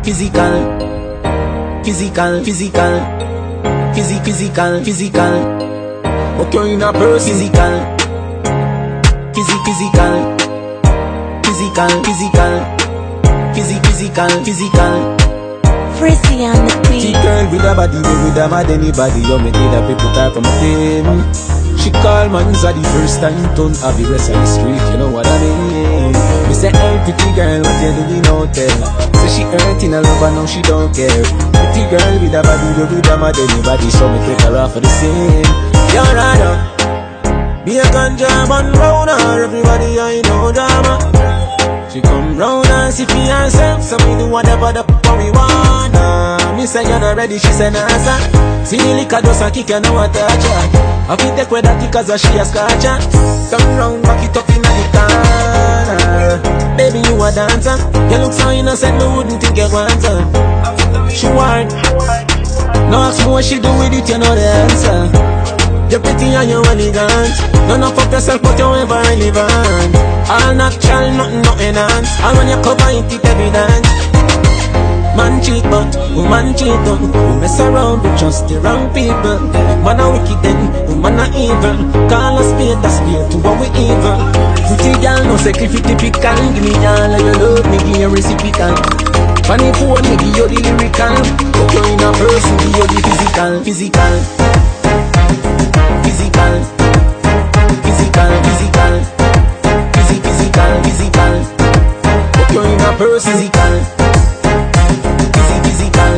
physical, physical, physical, physical, physical. What kind of person? Physical, physical, physical, physical, physical. Frizzy on the beat. Girl with a body, with a mad anybody. You make it up, people talk from a team. She call man's the first time, don't have the rest of the street, you know what I mean? Me say, hey, pretty girl, what you doing out there? Say she hurting a lover, now she don't care. Pretty girl with a body, with a mad anybody. So me take her off for the scene. You're right up. Be a ganja man round her, everybody I know drama. She come round and see for herself, so me do whatever the fuck we wanna. Me say you're not ready, she say nah sir. See me lick a dust and kick you now a touch her. I feel take with that cause she a scratch her. Turn round, back it up in the corner. Baby you a dancer, you look so innocent, me wouldn't think you want her. She whine, no ask me what she do with it, you know the answer. You're pretty and you're elegant. None of fuck yourself but you're ever relevant. All natural, nothing enhanced. And when you cover it, it's evident. Man cheat but woman cheat up. You mess around with just the wrong people. Man a wicked then, woman a evil. Call a spade to what we evil. Pretty girl no sacrifice typical. Give me all of your love, me give you reciprocal. Funny phone, me give you the lyrical. But you're in a person, give you the physical, physical. Physical, physical, physical, physical. But you're in a person. Physical, physical,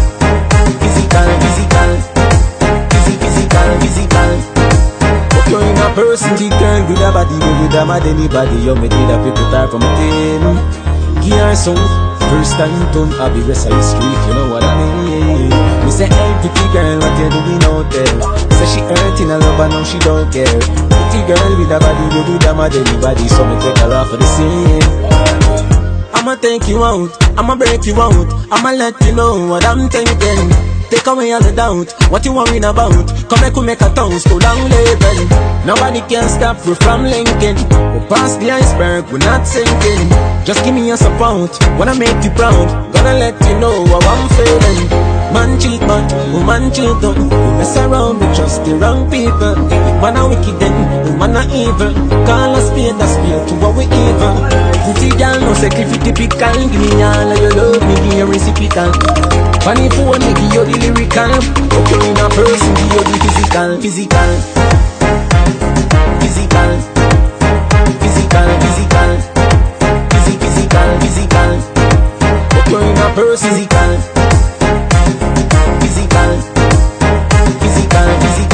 physical. But you're in a person. Girl with a body, with a mad anybody. You make it up, people talk from a team. Give her some. First time don't have the rest of the street, you know what I mean? Me say, hey pretty girl, what you doing out there? Say she hurting a lover, now she don't care. Pretty girl with a body, you do damage anybody. So me take her off for the scene. I'ma take you out, I'ma break you out, I'ma let you know what I'm thinking. Take away all the doubt, what you worrying about? Come back we make a toast to long living. Nobody can stop you from linking. We pass the iceberg, we're not sinking. Just give me your support, wanna make you proud. Gonna let you know how I'm feeling. Man cheat but woman cheat up. We mess around with just the wrong people. Man a wicked then, woman a evil. Call a spade to what we evil. Pretty girl no sacrifice typical. Give me all of your love, me give you reciprocal. Funny phone, me give you the lyrical. But you're in a person, give you the physical, physical, physical, physical, physical, physical. But you're in a person, physical, physical, physical,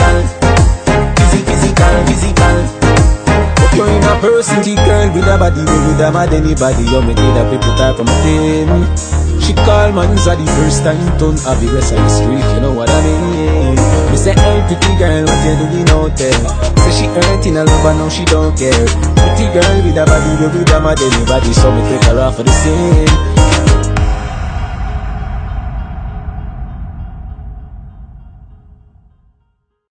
physical. But you're in a person. Girl with a body, with a mad anybody. You make it up, people talk from a team. She call man's the first time, don't have the rest of the street, you know what I mean? Me say, hey pretty girl, what you doing out there? Say she hurting a lover, now she don't care. Pretty girl with a body, with a mad anybody. So me take her off for the scene.